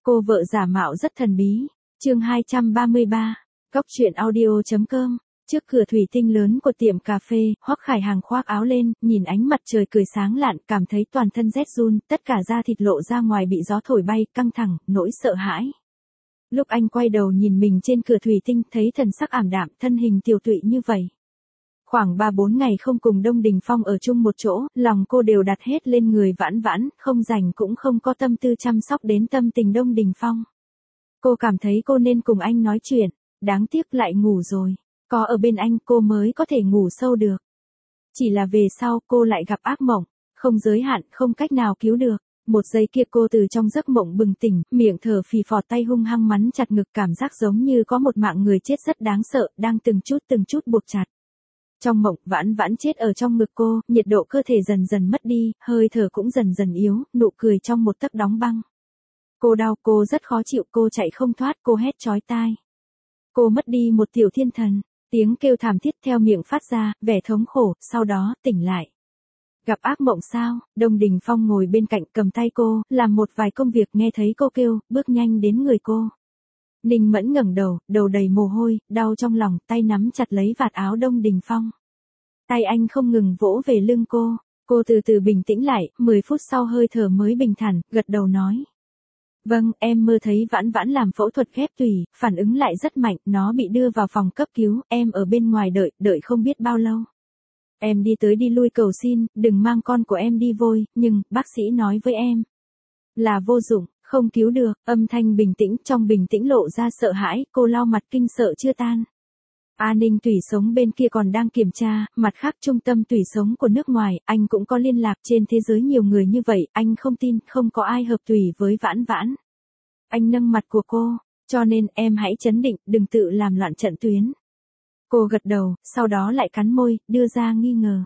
Cô vợ giả mạo rất thần bí. Chương 233. Cóc truyện audio.com. Trước cửa thủy tinh lớn của tiệm cà phê, Hoắc Khải Hàng khoác áo lên, nhìn ánh mặt trời cười sáng lạn, cảm thấy toàn thân rét run, tất cả da thịt lộ ra ngoài bị gió thổi bay, căng thẳng, nỗi sợ hãi. Lúc anh quay đầu nhìn mình trên cửa thủy tinh, thấy thần sắc ảm đạm, thân hình tiều tụy như vậy. Khoảng 3-4 ngày không cùng Đông Đình Phong ở chung một chỗ, lòng cô đều đặt hết lên người Vãn Vãn, không rảnh cũng không có tâm tư chăm sóc đến tâm tình Đông Đình Phong. Cô cảm thấy cô nên cùng anh nói chuyện, đáng tiếc lại ngủ rồi. Có ở bên anh cô mới có thể ngủ sâu được. Chỉ là về sau cô lại gặp ác mộng, không giới hạn, không cách nào cứu được. Một giây kia cô từ trong giấc mộng bừng tỉnh, miệng thở phì phò, tay hung hăng mắn chặt ngực, cảm giác giống như có một mạng người chết rất đáng sợ, đang từng chút buộc chặt. Trong mộng, Vãn Vãn chết ở trong ngực cô, nhiệt độ cơ thể dần dần mất đi, hơi thở cũng dần dần yếu, nụ cười trong một tấc đóng băng. Cô đau, cô rất khó chịu, cô chạy không thoát, cô hét chói tai. Cô mất đi một tiểu thiên thần, tiếng kêu thảm thiết theo miệng phát ra, vẻ thống khổ, sau đó, tỉnh lại. Gặp ác mộng sao? Đông Đình Phong ngồi bên cạnh cầm tay cô, làm một vài công việc, nghe thấy cô kêu, bước nhanh đến người cô. Ninh Mẫn ngẩng đầu, đầu đầy mồ hôi, đau trong lòng, tay nắm chặt lấy vạt áo Đông Đình Phong. Tay anh không ngừng vỗ về lưng cô từ từ bình tĩnh lại, 10 phút sau hơi thở mới bình thản, gật đầu nói. Vâng, em mơ thấy Vãn Vãn làm phẫu thuật ghép tủy, phản ứng lại rất mạnh, nó bị đưa vào phòng cấp cứu, em ở bên ngoài đợi không biết bao lâu. Em đi tới đi lui cầu xin, đừng mang con của em đi vôi, nhưng, bác sĩ nói với em là vô dụng, không cứu được, âm thanh bình tĩnh, trong bình tĩnh lộ ra sợ hãi, cô lau mặt kinh sợ chưa tan. An ninh tủy sống bên kia còn đang kiểm tra, mặt khác trung tâm tủy sống của nước ngoài, anh cũng có liên lạc, trên thế giới nhiều người như vậy, anh không tin, không có ai hợp tủy với Vãn Vãn. Anh nâng mặt của cô, cho nên em hãy trấn định, đừng tự làm loạn trận tuyến. Cô gật đầu, sau đó lại cắn môi, đưa ra nghi ngờ.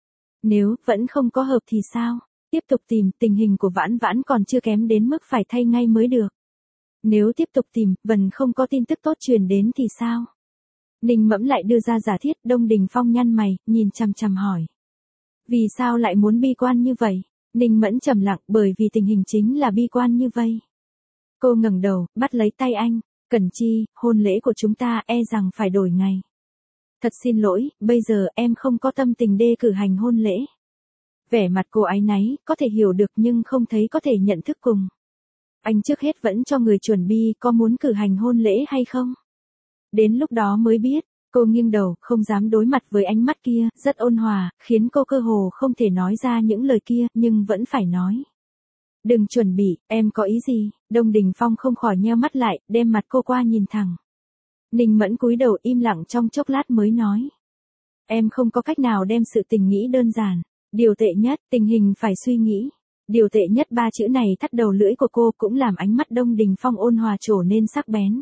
Nếu vẫn không có hợp thì sao? Tiếp tục tìm, tình hình của Vãn Vãn còn chưa kém đến mức phải thay ngay mới được. Nếu tiếp tục tìm, vẫn không có tin tức tốt truyền đến thì sao? Ninh Mẫm lại đưa ra giả thiết, Đông Đình Phong nhăn mày, nhìn chằm chằm hỏi. Vì sao lại muốn bi quan như vậy? Ninh Mẫn trầm lặng, bởi vì tình hình chính là bi quan như vậy. Cô ngẩng đầu, bắt lấy tay anh, Cẩn Chi, hôn lễ của chúng ta e rằng phải đổi ngày. Thật xin lỗi, bây giờ em không có tâm tình cử hành hôn lễ. Vẻ mặt cô áy náy, có thể hiểu được nhưng không thấy có thể nhận thức cùng. Anh trước hết vẫn cho người chuẩn bị, có muốn cử hành hôn lễ hay không? Đến lúc đó mới biết, cô nghiêng đầu, không dám đối mặt với ánh mắt kia, rất ôn hòa, khiến cô cơ hồ không thể nói ra những lời kia, nhưng vẫn phải nói. Đừng chuẩn bị, em có ý gì? Đông Đình Phong không khỏi nheo mắt lại, đem mặt cô qua nhìn thẳng. Ninh Mẫn cúi đầu im lặng trong chốc lát mới nói. Em không có cách nào đem sự tình nghĩ đơn giản. Điều tệ nhất, tình hình phải suy nghĩ. Điều tệ nhất, 3 chữ này thắt đầu lưỡi của cô cũng làm ánh mắt Đông Đình Phong ôn hòa trở nên sắc bén.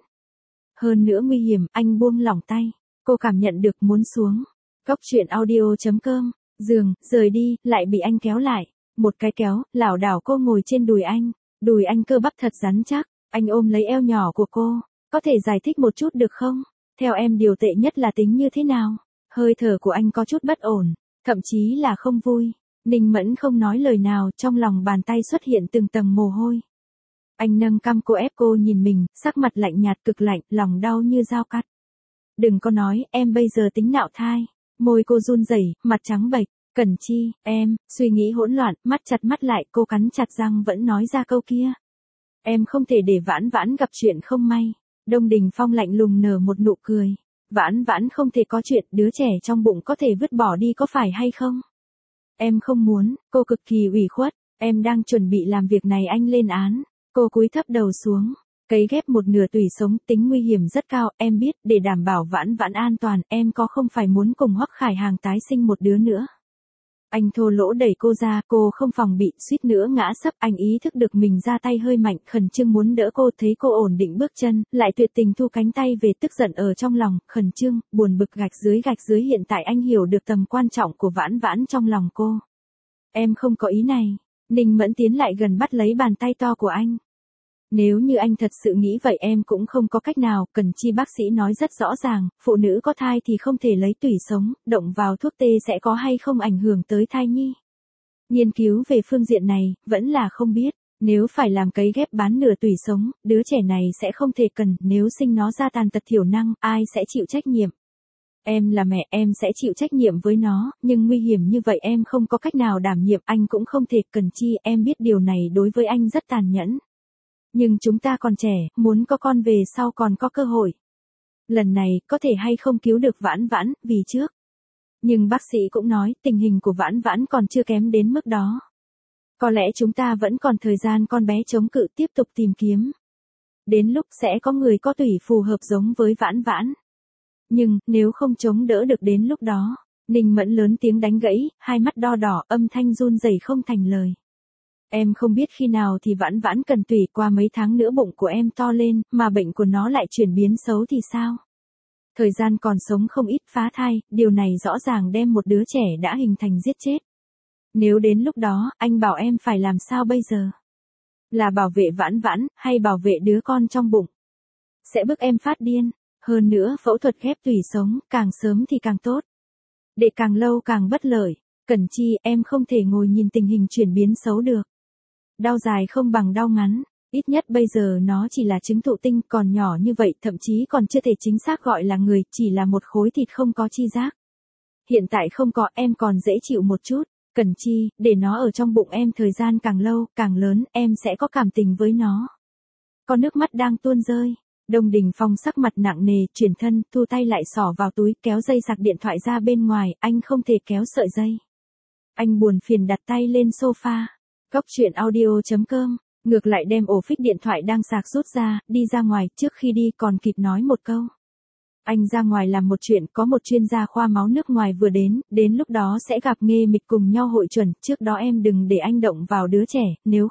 Hơn nữa nguy hiểm, anh buông lỏng tay. Cô cảm nhận được muốn xuống. Cóc truyện audio.com, giường, rời đi, lại bị anh kéo lại. Một cái kéo, lảo đảo cô ngồi trên đùi anh. Đùi anh cơ bắp thật rắn chắc, anh ôm lấy eo nhỏ của cô. Có thể giải thích một chút được không? Theo em điều tệ nhất là tính như thế nào? Hơi thở của anh có chút bất ổn, thậm chí là không vui. Ninh Mẫn không nói lời nào, trong lòng bàn tay xuất hiện từng tầng mồ hôi. Anh nâng cằm cô, ép cô nhìn mình, sắc mặt lạnh nhạt cực lạnh, lòng đau như dao cắt. Đừng có nói, em bây giờ tính nạo thai. Môi cô run rẩy, mặt trắng bệch. Cẩn Chi, em, suy nghĩ hỗn loạn, mắt chặt mắt lại, cô cắn chặt răng vẫn nói ra câu kia. Em không thể để Vãn Vãn gặp chuyện không may. Đông Đình Phong lạnh lùng nở một nụ cười. Vãn Vãn không thể có chuyện, đứa trẻ trong bụng có thể vứt bỏ đi có phải hay không? Em không muốn, cô cực kỳ ủy khuất, em đang chuẩn bị làm việc này anh lên án. Cô cúi thấp đầu xuống, cấy ghép một nửa tủy sống, tính nguy hiểm rất cao, em biết, để đảm bảo Vãn Vãn an toàn, em có không phải muốn cùng Hoắc Khải Hàng tái sinh một đứa nữa. Anh thô lỗ đẩy cô ra, cô không phòng bị, suýt nữa ngã sấp, anh ý thức được mình ra tay hơi mạnh, khẩn trương muốn đỡ cô, thấy cô ổn định bước chân, lại tuyệt tình thu cánh tay về, tức giận ở trong lòng, khẩn trương, buồn bực gạch dưới hiện tại anh hiểu được tầm quan trọng của Vãn Vãn trong lòng cô. Em không có ý này. Ninh Mẫn tiến lại gần bắt lấy bàn tay to của anh. Nếu như anh thật sự nghĩ vậy em cũng không có cách nào, Cẩn Chi bác sĩ nói rất rõ ràng, phụ nữ có thai thì không thể lấy tủy sống, động vào thuốc tê sẽ có hay không ảnh hưởng tới thai nhi. Nghiên cứu về phương diện này, vẫn là không biết. Nếu phải làm cấy ghép bán nửa tủy sống, đứa trẻ này sẽ không thể cần, nếu sinh nó ra tàn tật thiểu năng, ai sẽ chịu trách nhiệm? Em là mẹ, em sẽ chịu trách nhiệm với nó, nhưng nguy hiểm như vậy em không có cách nào đảm nhiệm, anh cũng không thể, cần chi, em biết điều này đối với anh rất tàn nhẫn. Nhưng chúng ta còn trẻ, muốn có con về sau còn có cơ hội. Lần này, có thể hay không cứu được Vãn Vãn, vì trước. Nhưng bác sĩ cũng nói, tình hình của Vãn Vãn còn chưa kém đến mức đó. Có lẽ chúng ta vẫn còn thời gian con bé chống cự tiếp tục tìm kiếm. Đến lúc sẽ có người có tủy phù hợp giống với Vãn Vãn. Nhưng, nếu không chống đỡ được đến lúc đó, Ninh Mẫn lớn tiếng đánh gãy, hai mắt đo đỏ, âm thanh run rẩy không thành lời. Em không biết khi nào thì Vãn Vãn cần tủy, qua mấy tháng nữa bụng của em to lên, mà bệnh của nó lại chuyển biến xấu thì sao? Thời gian còn sống không ít, phá thai, điều này rõ ràng đem một đứa trẻ đã hình thành giết chết. Nếu đến lúc đó, anh bảo em phải làm sao bây giờ? Là bảo vệ Vãn Vãn, hay bảo vệ đứa con trong bụng? Sẽ bức em phát điên. Hơn nữa, phẫu thuật ghép tủy sống, càng sớm thì càng tốt. Để càng lâu càng bất lợi. Cẩn chi, em không thể ngồi nhìn tình hình chuyển biến xấu được. Đau dài không bằng đau ngắn. Ít nhất bây giờ nó chỉ là trứng thụ tinh, còn nhỏ như vậy, thậm chí còn chưa thể chính xác gọi là người, chỉ là một khối thịt không có chi giác. Hiện tại không có, em còn dễ chịu một chút. Cần chi, để nó ở trong bụng em thời gian càng lâu, càng lớn, em sẽ có cảm tình với nó. Có nước mắt đang tuôn rơi. Đông Đình Phong sắc mặt nặng nề, chuyển thân, thu tay lại xỏ vào túi, kéo dây sạc điện thoại ra bên ngoài, anh không thể kéo sợi dây. Anh buồn phiền đặt tay lên sofa. Góc chuyện audio.com, ngược lại đem ổ phích điện thoại đang sạc rút ra, đi ra ngoài, trước khi đi còn kịp nói một câu. Anh ra ngoài làm một chuyện, có một chuyên gia khoa máu nước ngoài vừa đến lúc đó sẽ gặp Nghê Mịch cùng nhau hội chuẩn, trước đó em đừng để anh động vào đứa trẻ, nếu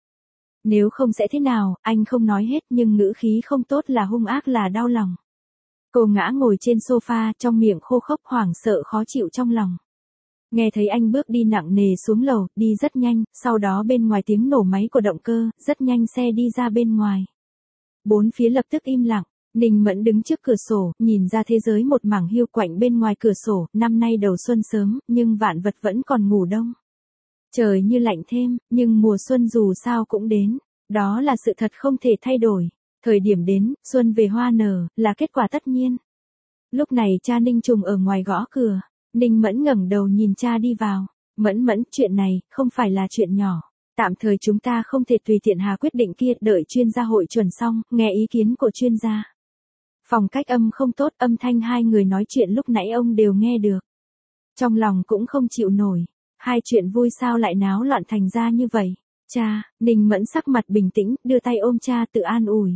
không sẽ thế nào, anh không nói hết nhưng ngữ khí không tốt là hung ác là đau lòng. Cô ngã ngồi trên sofa, trong miệng khô khốc, hoảng sợ khó chịu trong lòng. Nghe thấy anh bước đi nặng nề xuống lầu, đi rất nhanh, sau đó bên ngoài tiếng nổ máy của động cơ, rất nhanh xe đi ra bên ngoài. Bốn phía lập tức im lặng. Ninh Mẫn đứng trước cửa sổ, nhìn ra thế giới một mảng hiu quạnh bên ngoài cửa sổ, năm nay đầu xuân sớm, nhưng vạn vật vẫn còn ngủ đông. Trời như lạnh thêm, nhưng mùa xuân dù sao cũng đến, đó là sự thật không thể thay đổi. Thời điểm đến, xuân về hoa nở, là kết quả tất nhiên. Lúc này cha Ninh Trùng ở ngoài gõ cửa, Ninh Mẫn ngẩng đầu nhìn cha đi vào. Mẫn, chuyện này, không phải là chuyện nhỏ. Tạm thời chúng ta không thể tùy tiện hà quyết định kia, đợi chuyên gia hội chuẩn xong, nghe ý kiến của chuyên gia. Phòng cách âm không tốt, âm thanh hai người nói chuyện lúc nãy ông đều nghe được. Trong lòng cũng không chịu nổi. Hai chuyện vui sao lại náo loạn thành ra như vậy? Cha, Ninh Mẫn sắc mặt bình tĩnh, đưa tay ôm cha tự an ủi.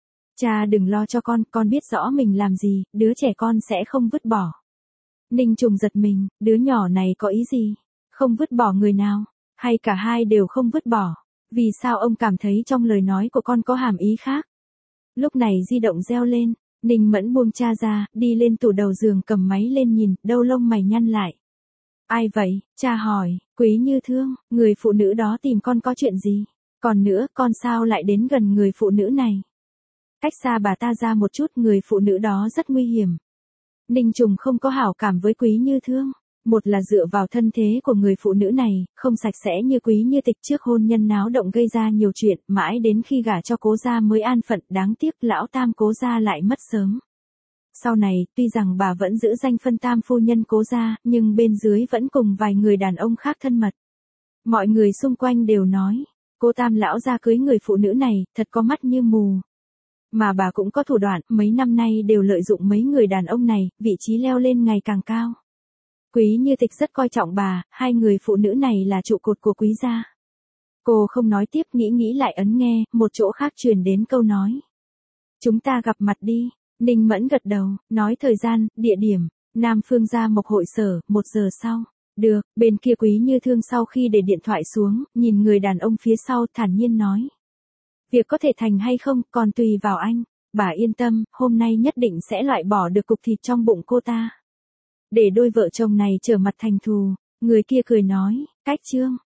Cha đừng lo cho con biết rõ mình làm gì, đứa trẻ con sẽ không vứt bỏ. Ninh Trùng giật mình, đứa nhỏ này có ý gì? Không vứt bỏ người nào? Hay cả hai đều không vứt bỏ? Vì sao ông cảm thấy trong lời nói của con có hàm ý khác? Lúc này di động reo lên, Ninh Mẫn buông cha ra, đi lên tủ đầu giường cầm máy lên nhìn, đâu lông mày nhăn lại. Ai vậy? Cha hỏi. Quý Như Thương, người phụ nữ đó tìm con có chuyện gì? Còn nữa, con sao lại đến gần người phụ nữ này? Cách xa bà ta ra một chút, người phụ nữ đó rất nguy hiểm. Ninh Trùng không có hảo cảm với Quý Như Thương. Một là dựa vào thân thế của người phụ nữ này, không sạch sẽ như Quý Như Tịch, trước hôn nhân náo động gây ra nhiều chuyện, mãi đến khi gả cho Cố gia mới an phận, đáng tiếc lão tam Cố gia lại mất sớm. Sau này, tuy rằng bà vẫn giữ danh phân tam phu nhân Cố gia, nhưng bên dưới vẫn cùng vài người đàn ông khác thân mật. Mọi người xung quanh đều nói, cô tam lão gia cưới người phụ nữ này, thật có mắt như mù. Mà bà cũng có thủ đoạn, mấy năm nay đều lợi dụng mấy người đàn ông này, vị trí leo lên ngày càng cao. Quý Như Tịch rất coi trọng bà, hai người phụ nữ này là trụ cột của Quý gia. Cô không nói tiếp, nghĩ lại ấn nghe, một chỗ khác truyền đến câu nói. Chúng ta gặp mặt đi. Ninh Mẫn gật đầu, nói thời gian, địa điểm, Nam Phương gia Mộc hội sở, 1 giờ sau. Được, bên kia Quý Như Thương sau khi để điện thoại xuống, nhìn người đàn ông phía sau, thản nhiên nói. Việc có thể thành hay không, còn tùy vào anh. Bà yên tâm, hôm nay nhất định sẽ loại bỏ được cục thịt trong bụng cô ta. Để đôi vợ chồng này trở mặt thành thù, người kia cười nói, cách chương.